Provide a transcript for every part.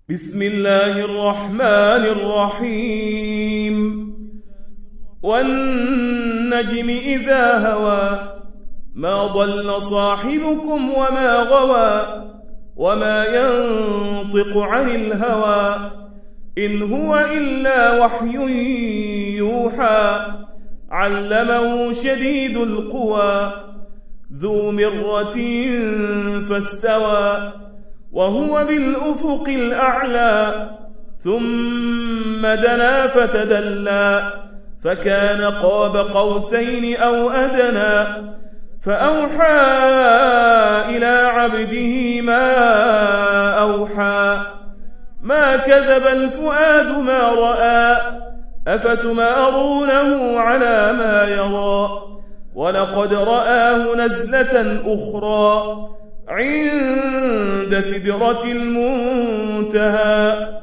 بسم الله الرحمن الرحيم والنجم إذا هوى ما ضل صاحبكم وما غوى وما ينطق عن الهوى إن هو إلا وحي يوحى علمه شديد القوى ذو مرة فاستوى وهو بالأفق الأعلى ثم دنا فتدلى فكان قاب قوسين أو أدنى فأوحى إلى عبده ما أوحى ما كذب الفؤاد ما رأى أفتمارونه على ما يرى ولقد رآه نزلة أخرى عند سدرة المنتهى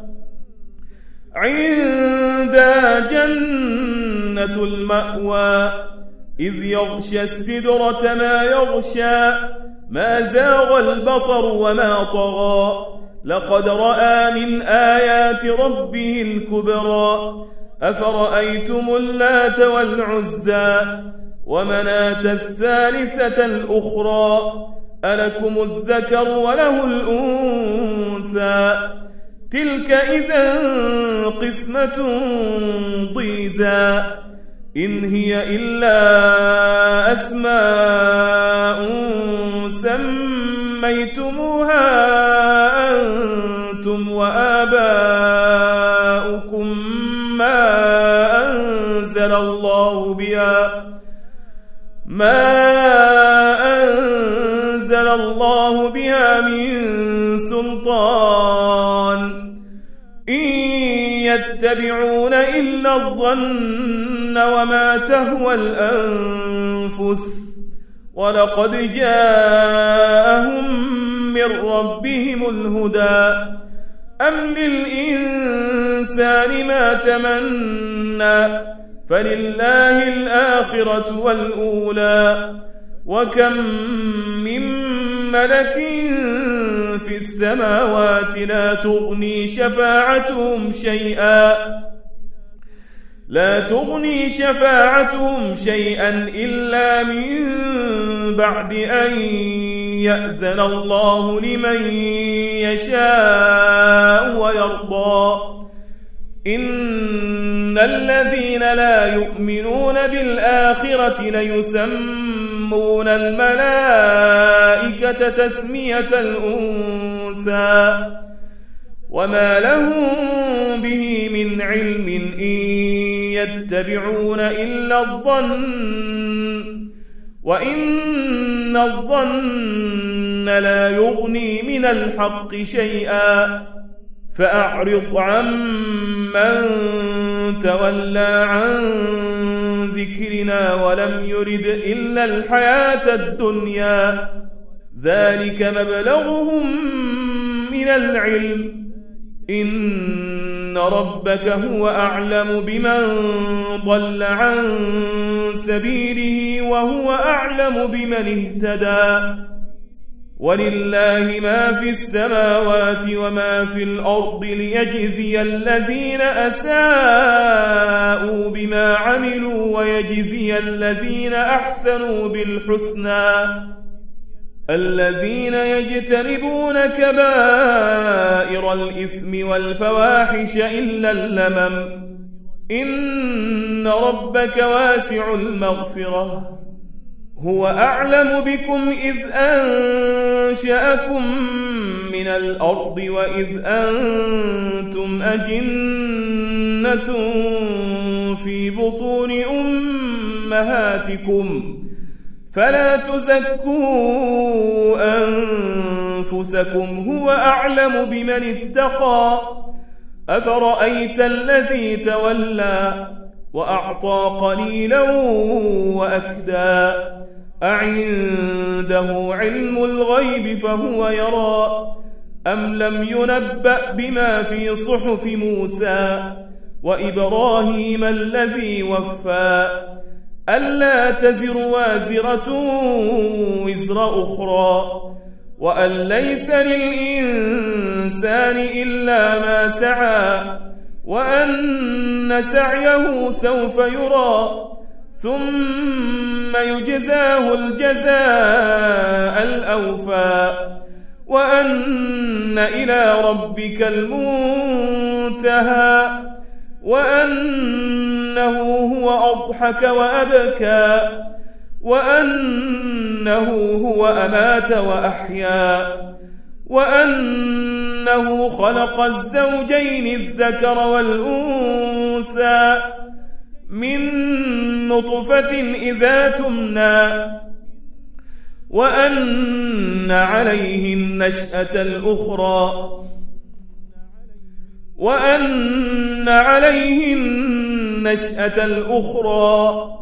عندها جنة المأوى إذ يغشى السدرة ما يغشى ما زاغ البصر وما طغى لقد رأى من آيات ربه الكبرى أفرأيتم اللات والعزى ومناة الثالثة الأخرى ألكم الذكر وله الأنثى تلك إذا قسمة ضيزى إن هي إلا أسماء سميتموها أنتم وآباؤكم ما أنزل الله بها من سلطان إن يتبعون إلا الظن وما تهوى الأنفس ولقد جاءهم من ربهم الهدى أم للإنسان ما تمنى فلله الآخرة والأولى وكم من ملك في السماوات لا تغني شفاعتهم شيئا إلا من بعد أن يأذن الله لمن يشاء ويرضى إن الذين لا يؤمنون بالآخرة ليسمون الملائكة تسمية الأنثى وما لهم به من علم إن يتبعون إلا الظن وإن الظن لا يغني من الحق شيئا فأعرض عمن تولى عن ذكرنا ولم يرد إلا الحياة الدنيا ذلك مبلغهم من العلم إن ربك هو أعلم بمن ضل عن سبيله وهو أعلم بمن اهتدى ولله ما في السماوات وما في الأرض ليجزي الذين أساءوا بما عملوا ويجزي الذين أحسنوا بالحسنى الذين يجتنبون كبائر الإثم والفواحش إلا اللمم إن ربك واسع المغفرة هو أعلم بكم إذ أنشأكم من الأرض وإذ أنتم أجنة في بطون أمهاتكم فلا تزكوا أنفسكم هو أعلم بمن اتقى أفرأيت الذي تولى وأعطى قليلا وأكدى أعنده علم الغيب فهو يرى أم لم ينبأ بما في صحف موسى وإبراهيم الذي وفى ألا تزر وازرة وزر أخرى وأن ليس للإنسان إلا ما سعى وأن سعيه سوف يرى ثم يجزاه الجزاء الأوفى وأن إلى ربك المنتهى وأنه هو أضحك وأبكى وأنه هو أمات وأحيا وأنه خلق الزوجين الذكر والأنثى من نطفة إذا تمنى وأن عليه النشأة الأخرى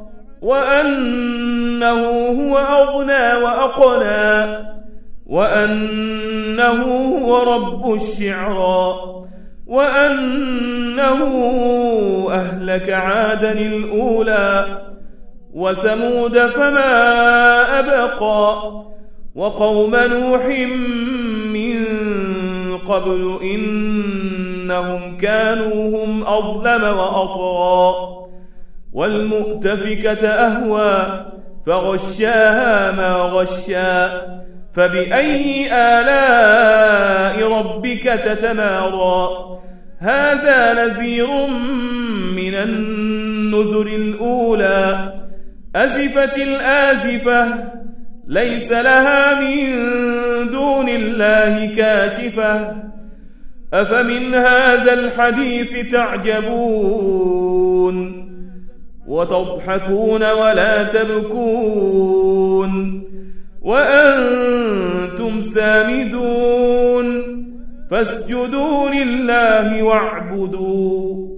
وأنه هو أغنى وأقنى وأنه هو رب الشعرى وأنه أهلك عادا الأولى وثمود فما أبقى وقوم نوح من قبل إنهم كانوا هم أظلم وأطغى والمؤتفكة أهوى فغشاها ما غشا فبأي آلاء ربك تتمارى هذا نذير من النذر الأولى أزفت الآزفة ليس لها من دون الله كاشفة أفمن هذا الحديث تعجبون وتضحكون ولا تبكون وأنتم سامدون فاسجدوا لله واعبدوا